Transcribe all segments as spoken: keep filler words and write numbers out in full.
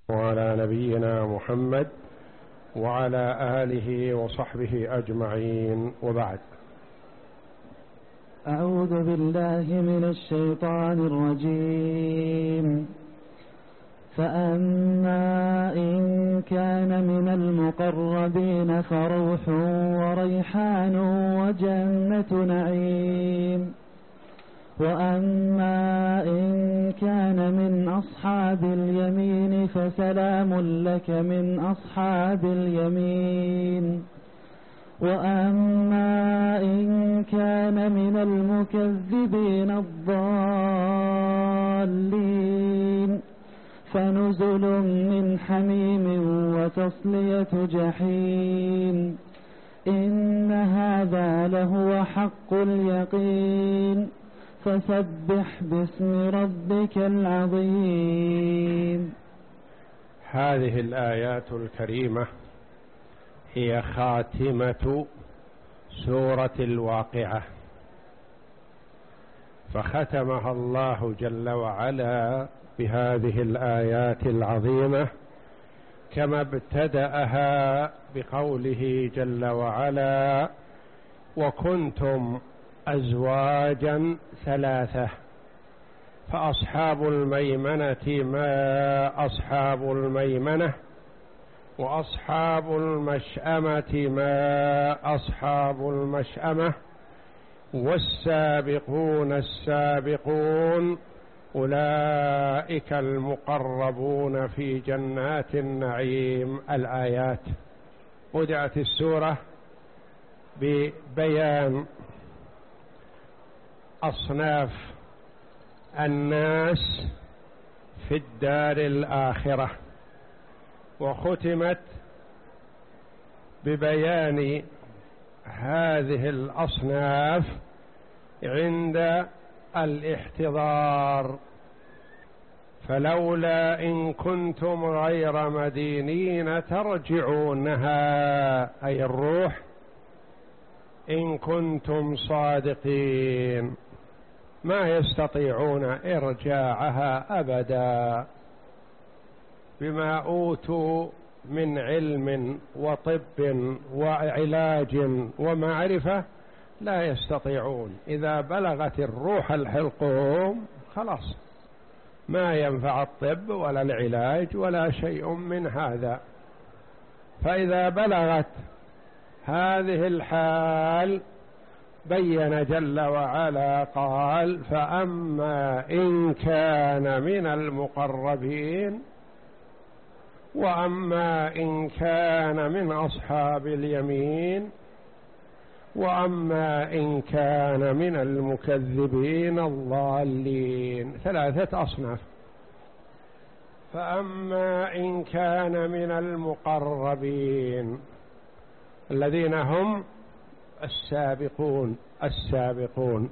وعلى نبينا محمد وعلى آله وصحبه أجمعين، وبعد. أعوذ بالله من الشيطان الرجيم. فأما إن كان من المقربين فروح وريحان وجنة نعيم. وأما إن كان من أصحاب اليمين فسلام لك من أصحاب اليمين. وأما إن كان من المكذبين الضالين فنزل من حميم وتصلية جحيم. إن هذا لهو حق اليقين. فسبح باسم ربك العظيم. هذه الآيات الكريمة هي خاتمة سورة الواقعة، فختمها الله جل وعلا بهذه الآيات العظيمة، كما ابتدأها بقوله جل وعلا: وكنتم أزواجا ثلاثة فأصحاب الميمنة ما أصحاب الميمنة وأصحاب المشأمة ما أصحاب المشأمة والسابقون السابقون أولئك المقربون في جنات النعيم. الآيات. بدأت السورة ببيان أصناف الناس في الدار الآخرة، وختمت ببيان هذه الأصناف عند الاحتضار. فلولا إن كنتم غير مدينين ترجعونها، أي الروح، إن كنتم صادقين، ما يستطيعون إرجاعها أبدا، بما أوتوا من علم وطب وعلاج ومعرفة لا يستطيعون. إذا بلغت الروح الحلقوم خلاص ما ينفع الطب ولا العلاج ولا شيء من هذا. فإذا بلغت هذه الحال بين جل وعلا قال: فأما إن كان من المقربين وأما إن كان من أصحاب اليمين وأما إن كان من المكذبين الضالين. ثلاثة أصناف. فأما إن كان من المقربين الذين هم السابقون السابقون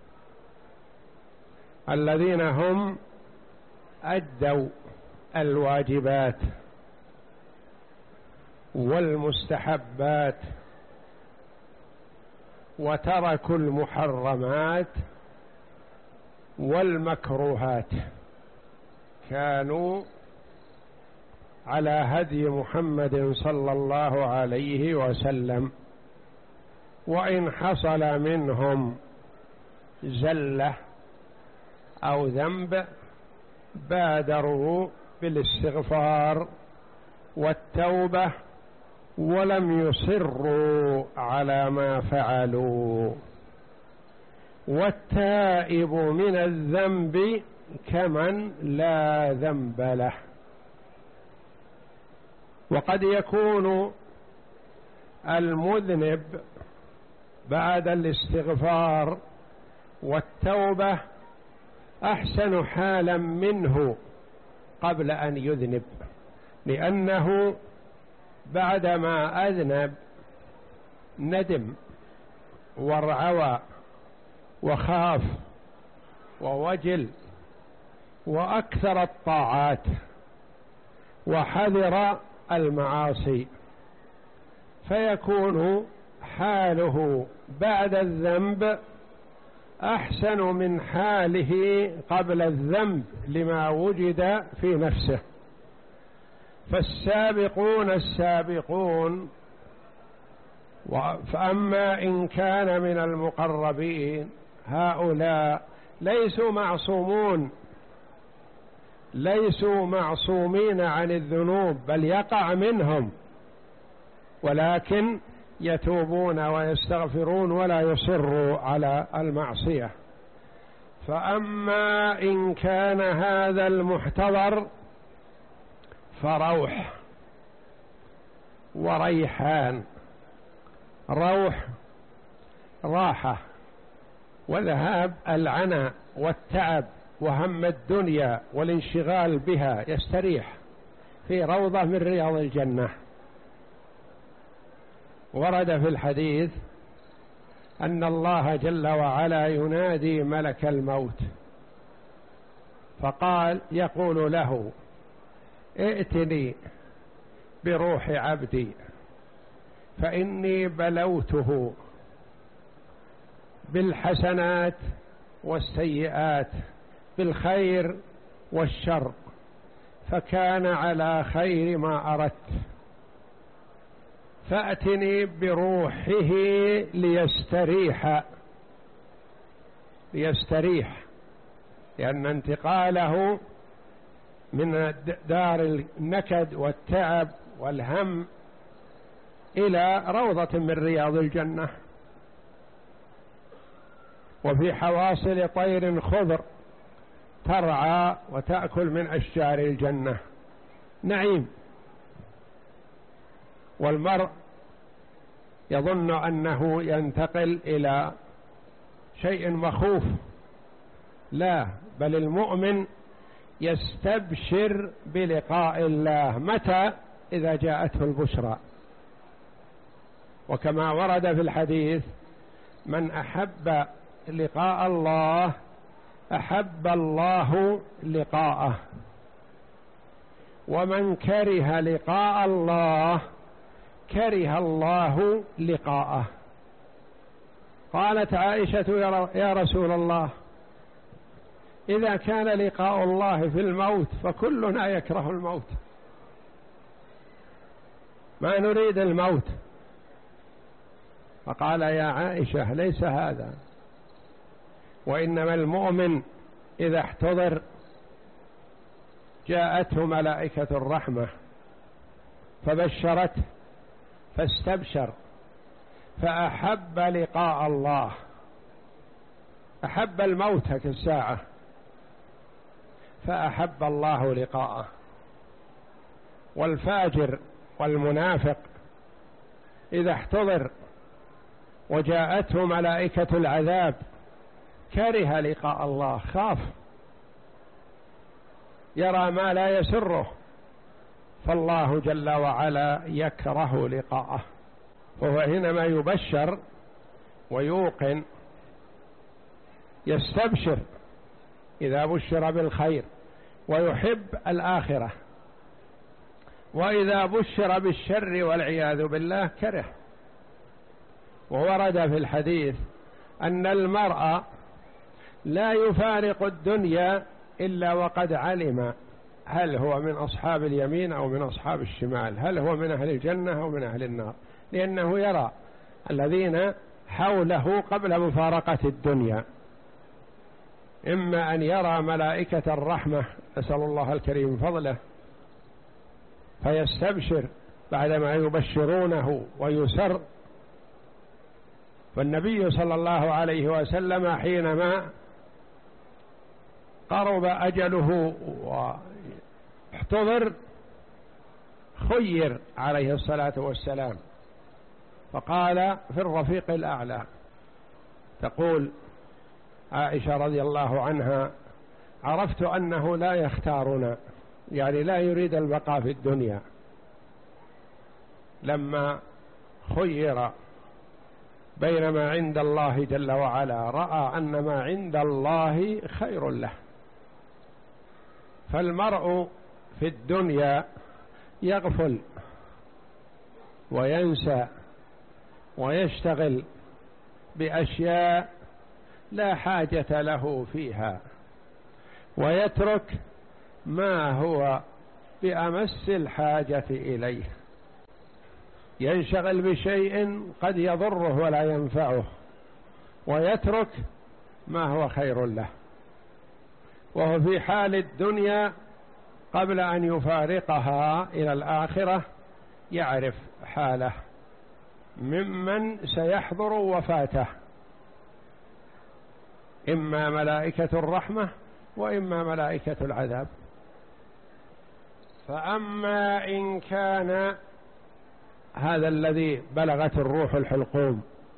الذين هم أدوا الواجبات والمستحبات وتركوا المحرمات والمكروهات، كانوا على هدي محمد صلى الله عليه وسلم. وإن حصل منهم زلة أو ذنب بادروا بالاستغفار والتوبة ولم يصروا على ما فعلوا. والتائب من الذنب كمن لا ذنب له. وقد يكون المذنب بعد الاستغفار والتوبة أحسن حالا منه قبل أن يذنب، لأنه بعدما أذنب ندم وارعوى وخاف ووجل وأكثر الطاعات وحذر المعاصي، فيكون حاله بعد الذنب أحسن من حاله قبل الذنب لما وجد في نفسه. فالسابقون السابقون، فأما إن كان من المقربين هؤلاء ليسوا معصومون، ليسوا معصومين عن الذنوب، بل يقع منهم، ولكن يتوبون ويستغفرون ولا يصروا على المعصية. فأما إن كان هذا المحتضر فروح وريحان. روح راحة وذهاب العنى والتعب وهم الدنيا والانشغال بها، يستريح في روضة من رياض الجنة. ورد في الحديث أن الله جل وعلا ينادي ملك الموت فقال يقول له ائتني بروح عبدي فإني بلوته بالحسنات والسيئات، بالخير والشر، فكان على خير ما أردت، فأتني بروحه ليستريح ليستريح لأن انتقاله من دار النكد والتعب والهم إلى روضة من رياض الجنة، وفي حواصل طير خضر ترعى وتأكل من أشجار الجنة، نعيم. والمرء يظن أنه ينتقل إلى شيء مخوف، لا، بل المؤمن يستبشر بلقاء الله. متى؟ إذا جاءته البشرى. وكما ورد في الحديث من أحب لقاء الله أحب الله لقاءه، ومن كره لقاء الله كره الله لقاءه. قالت عائشة يا رسول الله إذا كان لقاء الله في الموت فكلنا يكره الموت، ما نريد الموت. فقال يا عائشة ليس هذا، وإنما المؤمن إذا احتضر جاءته ملائكة الرحمة فبشرته فاستبشر فأحب لقاء الله، أحب الموت كالساعة فأحب الله لقاءه. والفاجر والمنافق إذا احتضر وجاءته ملائكة العذاب كره لقاء الله، خاف، يرى ما لا يسره، فالله جل وعلا يكره لقاءه. فهو حينما يبشر ويوقن يستبشر إذا بشر بالخير ويحب الآخرة، وإذا بشر بالشر والعياذ بالله كره. وورد في الحديث أن المرء لا يفارق الدنيا إلا وقد علم هل هو من أصحاب اليمين أو من أصحاب الشمال، هل هو من أهل الجنة أو من أهل النار، لأنه يرى الذين حوله قبل مفارقة الدنيا، إما أن يرى ملائكة الرحمة نسأل الله الكريم فضله فيستبشر بعدما يبشرونه ويسر. فالنبي صلى الله عليه وسلم حينما قرب أجله واحتضر خير عليه الصلاة والسلام، فقال في الرفيق الأعلى. تقول عائشة رضي الله عنها عرفت أنه لا يختارنا، يعني لا يريد البقاء في الدنيا، لما خير بين ما عند الله جل وعلا رأى أن ما عند الله خير له. فالمرء في الدنيا يغفل وينسى ويشتغل بأشياء لا حاجة له فيها، ويترك ما هو بأمس الحاجة إليه، ينشغل بشيء قد يضره ولا ينفعه، ويترك ما هو خير له، وهو في حال الدنيا قبل أن يفارقها إلى الآخرة يعرف حاله ممن سيحضر وفاته، إما ملائكة الرحمة وإما ملائكة العذاب. فأما إن كان هذا الذي بلغت الروح الحلقوم،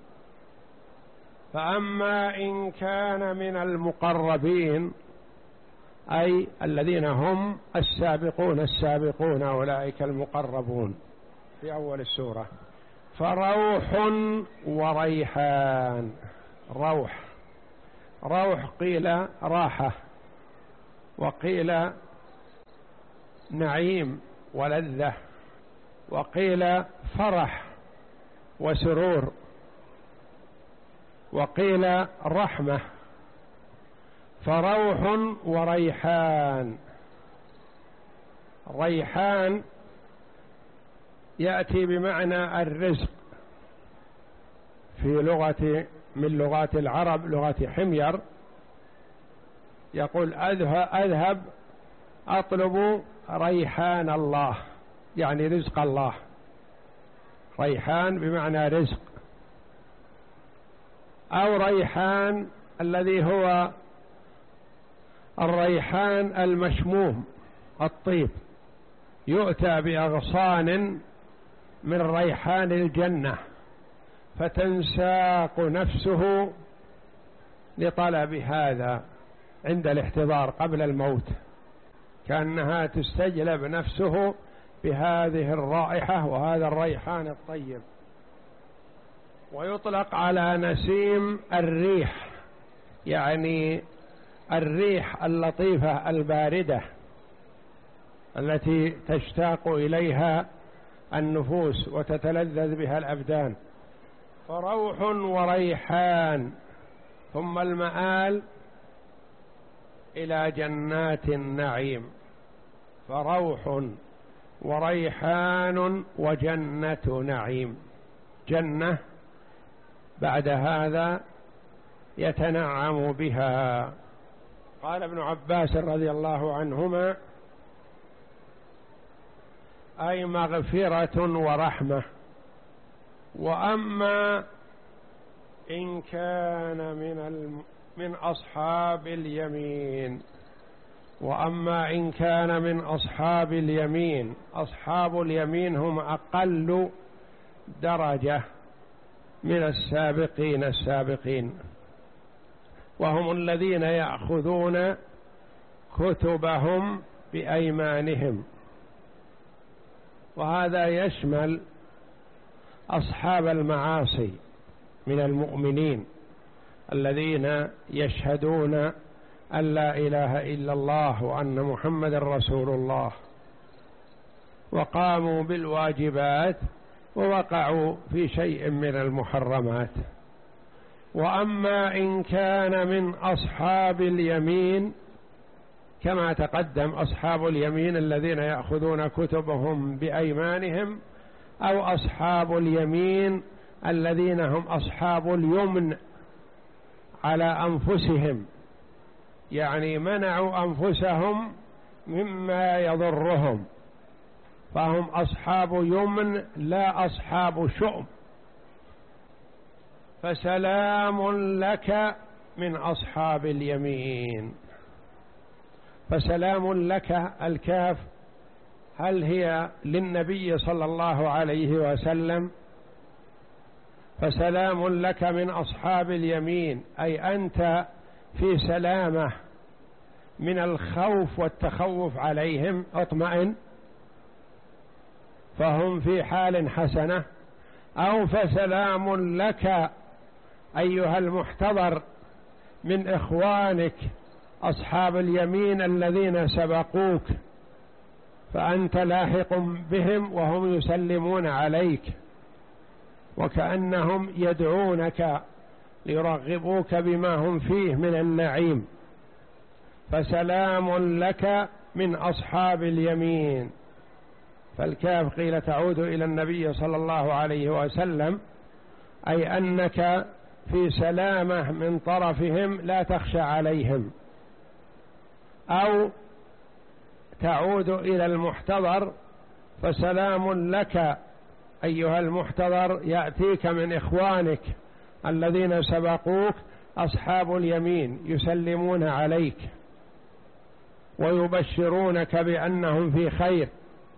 فأما إن كان من المقربين أي الذين هم السابقون السابقون أولئك المقربون في أول السورة، فروح وريحان. روح روح قيل راحة، وقيل نعيم ولذة، وقيل فرح وسرور، وقيل رحمة. فروح وريحان. ريحان يأتي بمعنى الرزق في لغة من لغات العرب، لغة حمير، يقول أذهب أطلب ريحان الله، يعني رزق الله. ريحان بمعنى رزق. أو ريحان الذي هو الريحان المشموم الطيب، يؤتى بأغصان من ريحان الجنة فتنساق نفسه لطلب هذا عند الاحتضار قبل الموت، كأنها تستجلب نفسه بهذه الرائحة وهذا الريحان الطيب. ويطلق على نسيم الريح، يعني الريح اللطيفة الباردة التي تشتاق إليها النفوس وتتلذذ بها الأبدان. فروح وريحان، ثم المآل إلى جنات النعيم. فروح وريحان وجنة نعيم، جنة بعد هذا يتنعم بها. قال ابن عباس رضي الله عنهما: أي مغفرة ورحمة. وأما إن كان من الم... من أصحاب اليمين وأما إن كان من أصحاب اليمين. أصحاب اليمين هم أقل درجة من السابقين السابقين، وهم الذين يأخذون كتبهم بأيمانهم، وهذا يشمل أصحاب المعاصي من المؤمنين الذين يشهدون أن لا إله إلا الله وأن محمد رسول الله، وقاموا بالواجبات ووقعوا في شيء من المحرمات. وأما إن كان من أصحاب اليمين كما تقدم، أصحاب اليمين الذين يأخذون كتبهم بأيمانهم، أو أصحاب اليمين الذين هم أصحاب اليمن على أنفسهم، يعني منعوا أنفسهم مما يضرهم، فهم أصحاب يمن لا أصحاب شؤم. فسلام لك من أصحاب اليمين. فسلام لك، الكاف هل هي للنبي صلى الله عليه وسلم؟ فسلام لك من أصحاب اليمين، أي أنت في سلامة من الخوف والتخوف عليهم، اطمئن، فهم في حال حسنة. أو فسلام لك أيها المحتضر من إخوانك أصحاب اليمين الذين سبقوك، فأنت لاحق بهم وهم يسلمون عليك، وكأنهم يدعونك ليرغبوك بما هم فيه من النعيم. فسلام لك من أصحاب اليمين. فالكاف قيل تعود إلى النبي صلى الله عليه وسلم، أي أنك في سلامة من طرفهم لا تخشى عليهم، أو تعود إلى المحتضر فسلام لك أيها المحتضر يأتيك من إخوانك الذين سبقوك أصحاب اليمين يسلمون عليك ويبشرونك بأنهم في خير،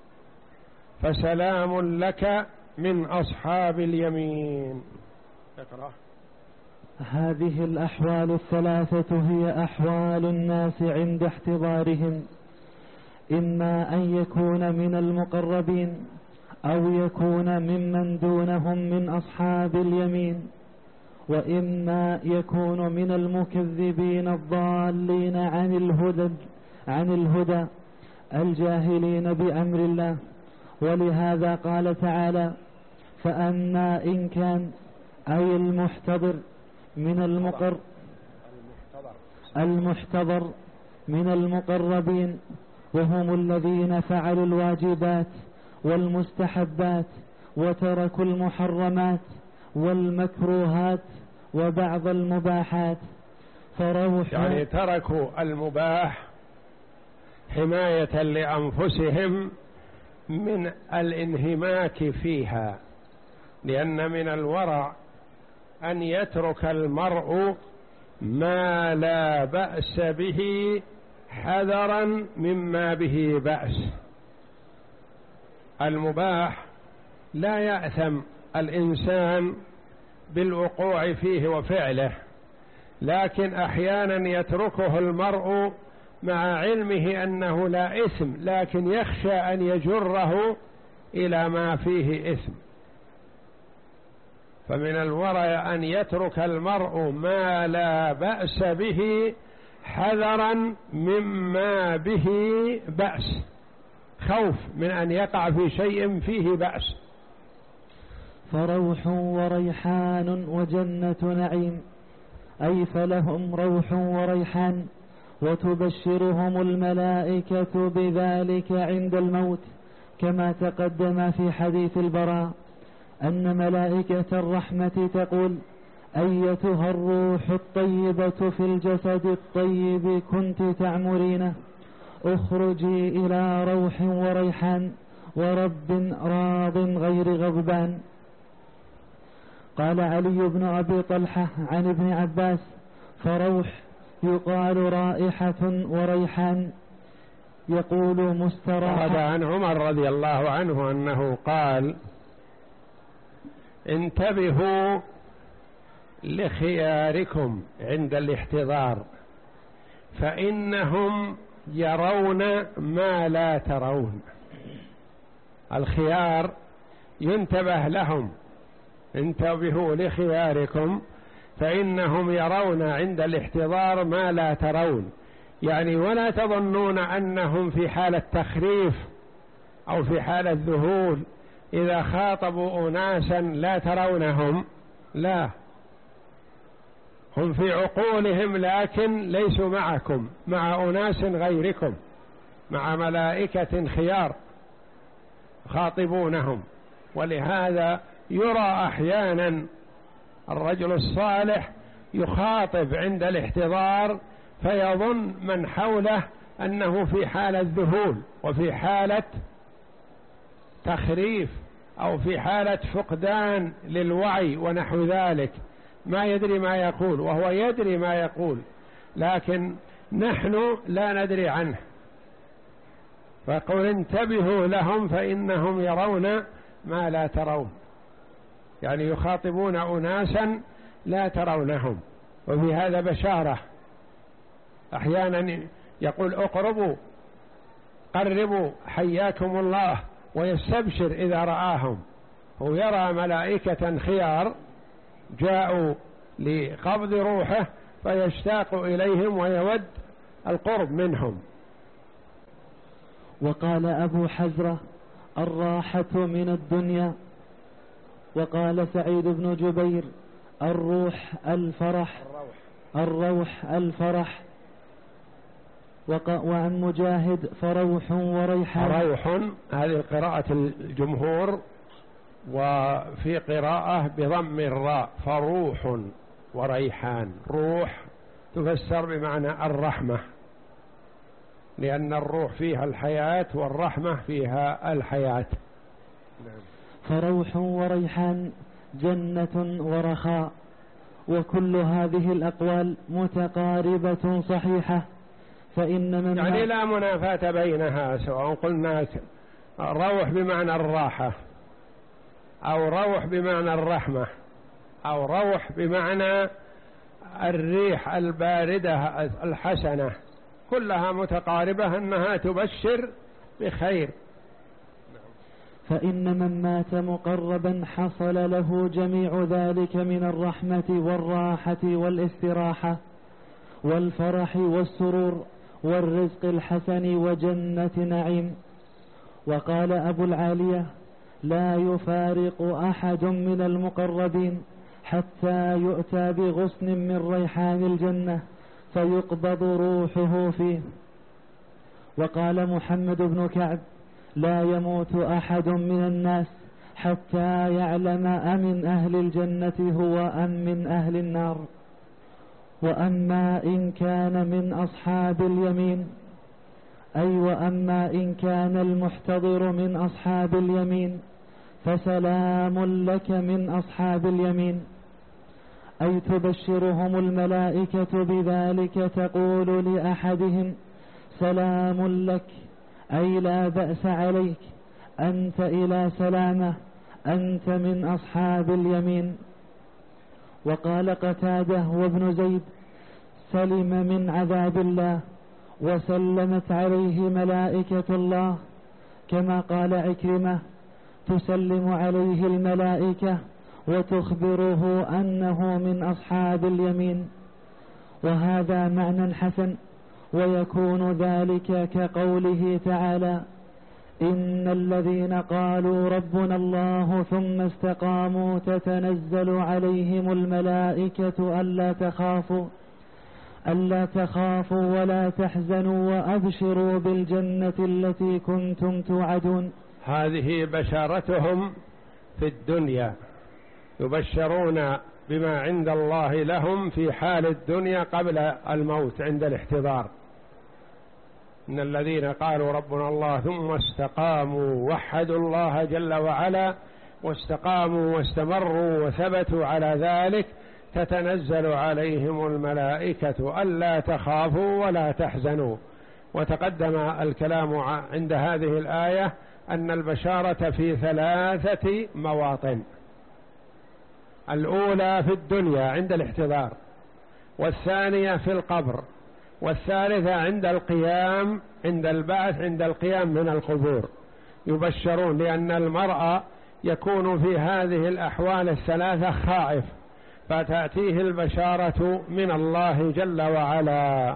فسلام لك من أصحاب اليمين. اقرأ. هذه الأحوال الثلاثة هي أحوال الناس عند احتضارهم، إما أن يكون من المقربين أو يكون ممن دونهم من أصحاب اليمين، وإما يكون من المكذبين الضالين عن الهدى عن الهدى الجاهلين بأمر الله. ولهذا قال تعالى: فأما إن كان، أي المحتضر من المقر المحتضر من المقربين، وهم الذين فعلوا الواجبات والمستحبات وتركوا المحرمات والمكروهات وبعض المباحات، فروح يعني تركوا المباح حماية لأنفسهم من الانهماك فيها، لأن من الورع أن يترك المرء ما لا بأس به حذرا مما به بأس. المباح لا يأثم الإنسان بالوقوع فيه وفعله، لكن أحيانا يتركه المرء مع علمه أنه لا إثم، لكن يخشى أن يجره إلى ما فيه إثم. فمن الورع أن يترك المرء ما لا بأس به حذرا مما به بأس، خوف من أن يقع في شيء فيه بأس. فروح وريحان وجنة نعيم، أي فلهم روح وريحان، وتبشرهم الملائكة بذلك عند الموت، كما تقدم في حديث البراء أن ملائكة الرحمة تقول: أيتها الروح الطيبة في الجسد الطيب كنت تعمرينه، اخرجي إلى روح وريحان ورب راض غير غضبان. قال علي بن أبي طلحة عن ابن عباس: فروح يقال رائحة وريحان، يقول مستراحة. هذا عن عمر رضي الله عنه أنه قال: انتبهوا لخياركم عند الاحتضار فإنهم يرون ما لا ترون. الخيار ينتبه لهم، انتبهوا لخياركم فإنهم يرون عند الاحتضار ما لا ترون، يعني ولا تظنون أنهم في حالة تخريف أو في حالة ذهول إذا خاطبوا أناسا لا ترونهم، لا، هم في عقولهم لكن ليسوا معكم، مع أناس غيركم، مع ملائكة خيار خاطبونهم. ولهذا يرى أحيانا الرجل الصالح يخاطب عند الاحتضار فيظن من حوله أنه في حالة ذهول وفي حالة تخريف أو في حالة فقدان للوعي ونحو ذلك، ما يدري ما يقول وهو يدري ما يقول، لكن نحن لا ندري عنه. فقل انتبهوا لهم فإنهم يرون ما لا ترون، يعني يخاطبون أناسا لا ترونهم. وفي هذا بشارة، أحيانا يقول اقربوا قربوا حياكم الله ويستبشر إذا رآهم، هو يرى ملائكة خيار جاءوا لقبض روحه فيشتاق إليهم ويود القرب منهم. وقال أبو حزرة: الراحة من الدنيا. وقال سعيد بن جبير: الروح الفرح الروح الفرح. وعن مجاهد فروح وريحان. روح هذه قراءة الجمهور، وفي قراءة بضم الراء فروح وريحان. روح تفسر بمعنى الرحمة، لأن الروح فيها الحياة والرحمة فيها الحياة. فروح وريحان جنة ورخاء. وكل هذه الأقوال متقاربة صحيحة، فإن من يعني لا منافاة بينها، سواء قلنا روح بمعنى الراحة، أو روح بمعنى الرحمة، أو روح بمعنى الريح الباردة الحسنة، كلها متقاربة أنها تبشر بخير. فإن من مات مقربا حصل له جميع ذلك من الرحمة والراحة والاستراحة والفرح والسرور والرزق الحسن وجنة نعيم. وقال أبو العالية: لا يفارق أحد من المقربين حتى يؤتى بغصن من ريحان الجنة فيقبض روحه فيه. وقال محمد بن كعب: لا يموت أحد من الناس حتى يعلم أمن أهل الجنة هو أم من أهل النار. وأما إن كان من أصحاب اليمين، أي وأما إن كان المحتضر من أصحاب اليمين فسلام لك من أصحاب اليمين، أي تبشرهم الملائكة بذلك، تقول لأحدهم: سلام لك، أي لا بأس عليك، أنت إلى سلامة، أنت من أصحاب اليمين. وقال قتادة وابن زيد: سلم من عذاب الله وسلمت عليه ملائكة الله، كما قال عكرمة: تسلم عليه الملائكة وتخبره أنه من أصحاب اليمين. وهذا معنى حسن، ويكون ذلك كقوله تعالى: إن الذين قالوا ربنا الله ثم استقاموا تتنزل عليهم الملائكة ألا تخافوا ألا تخافوا ولا تحزنوا وأبشروا بالجنة التي كنتم توعدون. هذه بشارتهم في الدنيا، يبشرون بما عند الله لهم في حال الدنيا قبل الموت عند الاحتضار. إن الذين قالوا ربنا الله ثم استقاموا وحدوا الله جل وعلا واستقاموا واستمروا وثبتوا على ذلك تتنزل عليهم الملائكة ألا تخافوا ولا تحزنوا. وتقدم الكلام عند هذه الآية أن البشارة في ثلاثة مواطن: الأولى في الدنيا عند الاحتضار، والثانية في القبر، والثالثة عند القيام، عند البعث، عند القيام من القبور. يبشرون لأن المرء يكون في هذه الأحوال الثلاثة خائف، فتأتيه البشارة من الله جل وعلا.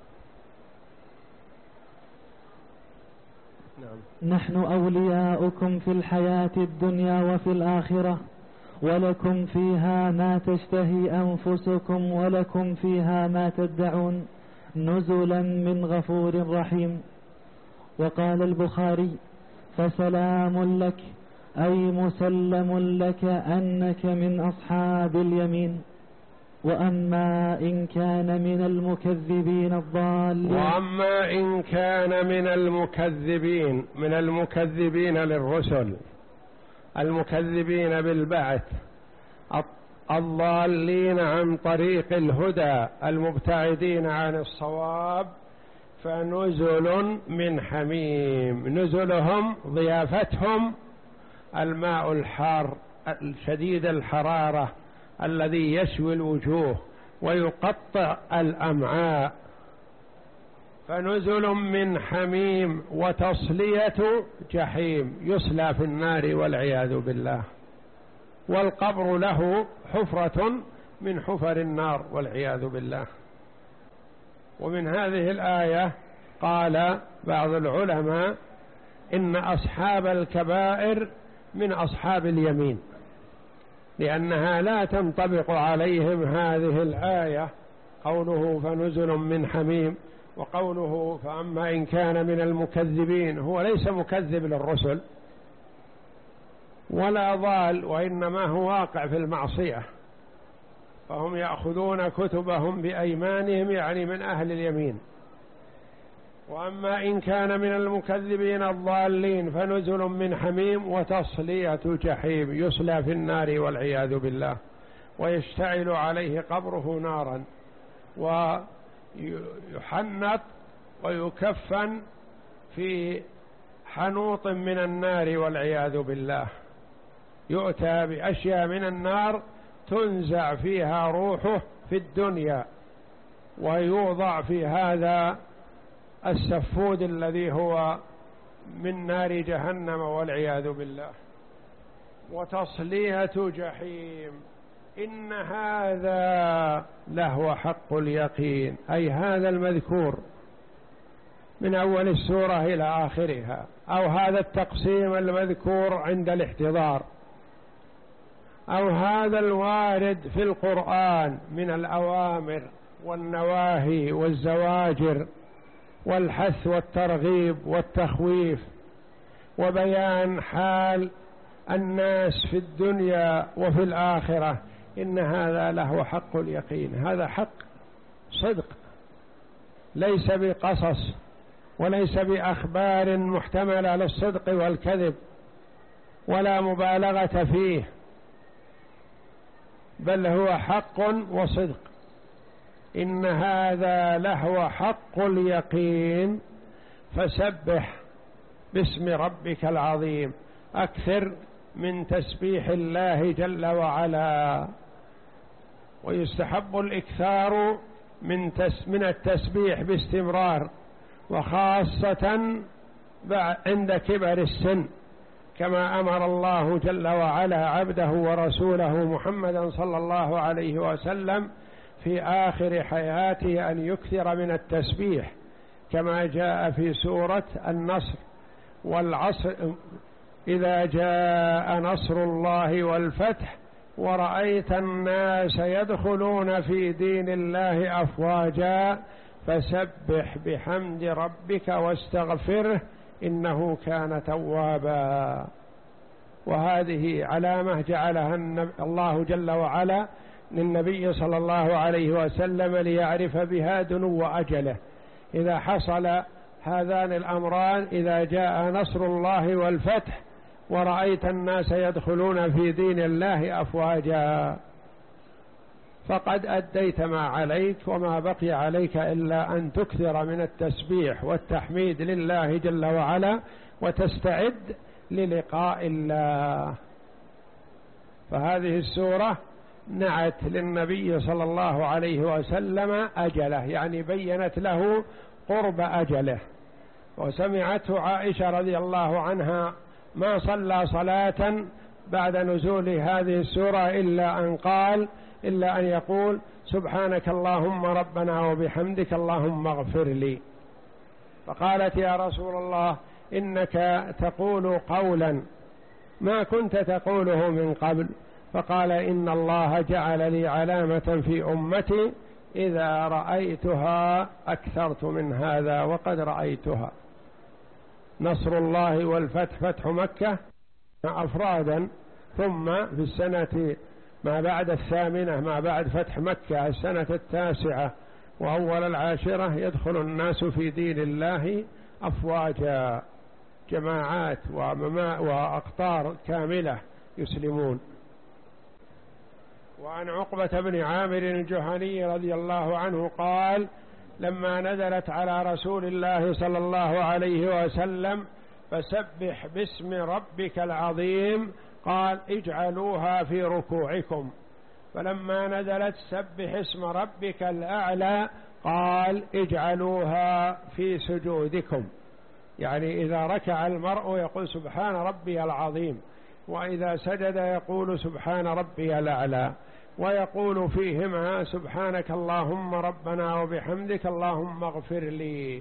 نعم. نحن أولياؤكم في الحياة الدنيا وفي الآخرة، ولكم فيها ما تشتهي أنفسكم ولكم فيها ما تدعون، نزلا من غفور رحيم. وقال البخاري: فسلام لك، أي مسلم لك أنك من أصحاب اليمين. وأما إن كان من المكذبين الضالين وأما إن كان من المكذبين من المكذبين للرسل، المكذبين بالبعث، الضالين عن طريق الهدى، المبتعدين عن الصواب، فنزل من حميم. نزلهم ضيافتهم الماء الحار شديد الحرارة الذي يشوي الوجوه ويقطع الأمعاء. فنزل من حميم وتصلية جحيم، يصلى في النار والعياذ بالله. والقبر له حفرة من حفر النار والعياذ بالله. ومن هذه الآية قال بعض العلماء إن أصحاب الكبائر من أصحاب اليمين، لأنها لا تنطبق عليهم هذه الآية قوله فنزل من حميم وقوله فأما إن كان من المكذبين، هو ليس مكذب للرسل ولا ضال، وإنما هو واقع في المعصية، فهم يأخذون كتبهم بأيمانهم يعني من أهل اليمين. وأما إن كان من المكذبين الضالين فنزل من حميم وتصلية جحيم، يصلى في النار والعياذ بالله، ويشتعل عليه قبره نارا، ويحنط ويكفن في حنوط من النار والعياذ بالله. يؤتى بأشياء من النار تنزع فيها روحه في الدنيا، ويوضع في هذا السفود الذي هو من نار جهنم والعياذ بالله. وتصلية جحيم، إن هذا لهو حق اليقين، أي هذا المذكور من أول السورة إلى آخرها، أو هذا التقسيم المذكور عند الاحتضار، أو هذا الوارد في القرآن من الأوامر والنواهي والزواجر والحث والترغيب والتخويف، وبيان حال الناس في الدنيا وفي الآخرة. إن هذا له حق اليقين، هذا حق صدق، ليس بقصص وليس بأخبار محتملة للصدق والكذب ولا مبالغة فيه، بل هو حق وصدق. إن هذا لهو حق اليقين، فسبح باسم ربك العظيم، أكثر من تسبيح الله جل وعلا. ويستحب الإكثار من من التسبيح باستمرار، وخاصة عند كبر السن، كما أمر الله جل وعلا عبده ورسوله محمدا صلى الله عليه وسلم في آخر حياته أن يكثر من التسبيح، كما جاء في سورة النصر: والعصر إذا جاء نصر الله والفتح ورأيت الناس يدخلون في دين الله أفواجا فسبح بحمد ربك واستغفره إنه كان توابا. وهذه علامة جعلها الله جل وعلا للنبي صلى الله عليه وسلم ليعرف بها دنو أجله. إذا حصل هذان الأمران، إذا جاء نصر الله والفتح ورأيت الناس يدخلون في دين الله أفواجا، فقد أديت ما عليك، وما بقي عليك إلا أن تكثر من التسبيح والتحميد لله جل وعلا، وتستعد للقاء الله. فهذه السورة نعت للنبي صلى الله عليه وسلم أجله، يعني بينت له قرب أجله. وسمعته عائشة رضي الله عنها ما صلى صلاة بعد نزول هذه السورة إلا أن قال إلا أن يقول سبحانك اللهم ربنا وبحمدك اللهم اغفر لي. فقالت يا رسول الله إنك تقول قولا ما كنت تقوله من قبل. فقال إن الله جعل لي علامة في أمتي إذا رأيتها أكثرت من هذا وقد رأيتها. نصر الله والفتح، فتح مكة أفرادا، ثم في السنة ما بعد الثامنة ما بعد فتح مكة السنة التاسعة وأول العاشرة يدخل الناس في دين الله أفواجا، جماعات وأقطار كاملة يسلمون. وعن عقبة بن عامر الجهني رضي الله عنه قال لما نزلت على رسول الله صلى الله عليه وسلم فسبح باسم ربك العظيم قال اجعلوها في ركوعكم، فلما نزلت سبح اسم ربك الأعلى قال اجعلوها في سجودكم، يعني إذا ركع المرء يقول سبحان ربي العظيم، وإذا سجد يقول سبحان ربي الأعلى، ويقول فيهما سبحانك اللهم ربنا وبحمدك اللهم اغفر لي.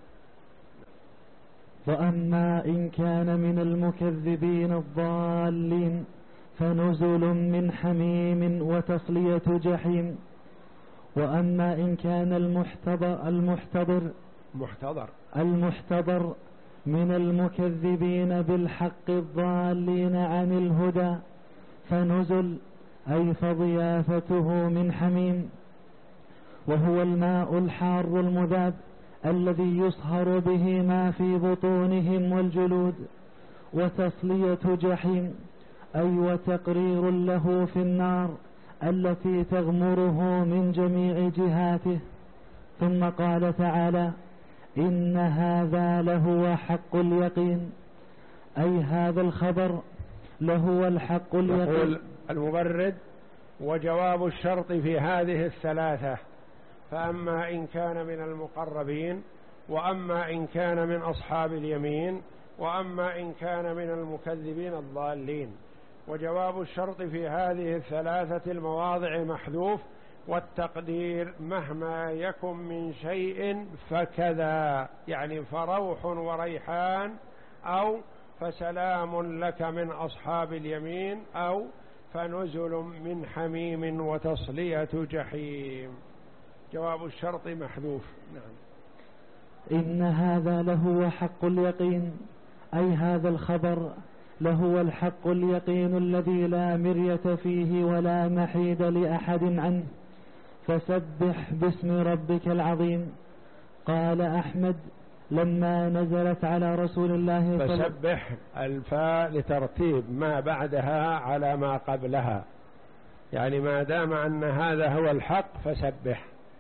وأما إن كان من المكذبين الضالين فنزل من حميم وتصلية جحيم. وأما إن كان المحتضر, المحتضر محتضر المحتضر من المكذبين بالحق الضالين عن الهدى، فنزل أي فضيافته من حميم، وهو الماء الحار المذاب الذي يصهر به ما في بطونهم والجلود، وتصلية جحيم أي وتقرير له في النار التي تغمره من جميع جهاته. ثم قال تعالى: إن هذا لهو حق اليقين، أي هذا الخبر لهو الحق اليقين. يقول المبرد: وجواب الشرط في هذه الثلاثة، فأما إن كان من المقربين، وأما إن كان من أصحاب اليمين، وأما إن كان من المكذبين الضالين. وجواب الشرط في هذه الثلاثة المواضع محذوف، والتقدير مهما يكن من شيء فكذا، يعني فروح وريحان، أو فسلام لك من أصحاب اليمين، أو فنزل من حميم وتصلية جحيم. جواب الشرط محذوف. نعم. إن هذا لهو حق اليقين، أي هذا الخبر لهو الحق اليقين الذي لا مرية فيه ولا محيد لأحد عنه. فسبح باسم ربك العظيم. قال أحمد: لما نزلت على رسول الله صلى الله عليه وسلم. فسبح الفاء لترتيب ما بعدها على ما قبلها، يعني ما دام أن هذا هو الحق فسبح،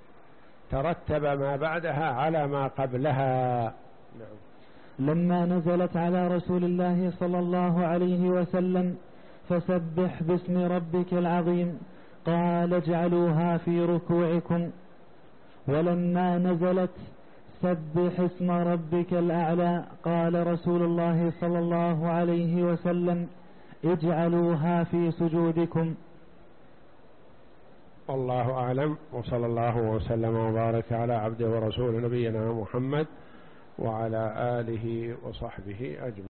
ترتب ما بعدها على ما قبلها. نعم. لما نزلت على رسول الله صلى الله عليه وسلم: فسبح باسم ربك العظيم، قال: اجعلوها في ركوعكم. ولما نزلت: سبح اسم ربك الأعلى، قال رسول الله صلى الله عليه وسلم: اجعلوها في سجودكم. والله أعلم، وصلى الله وسلم وبارك على عبده ورسول نبينا محمد وعلى آله وصحبه أجمعين.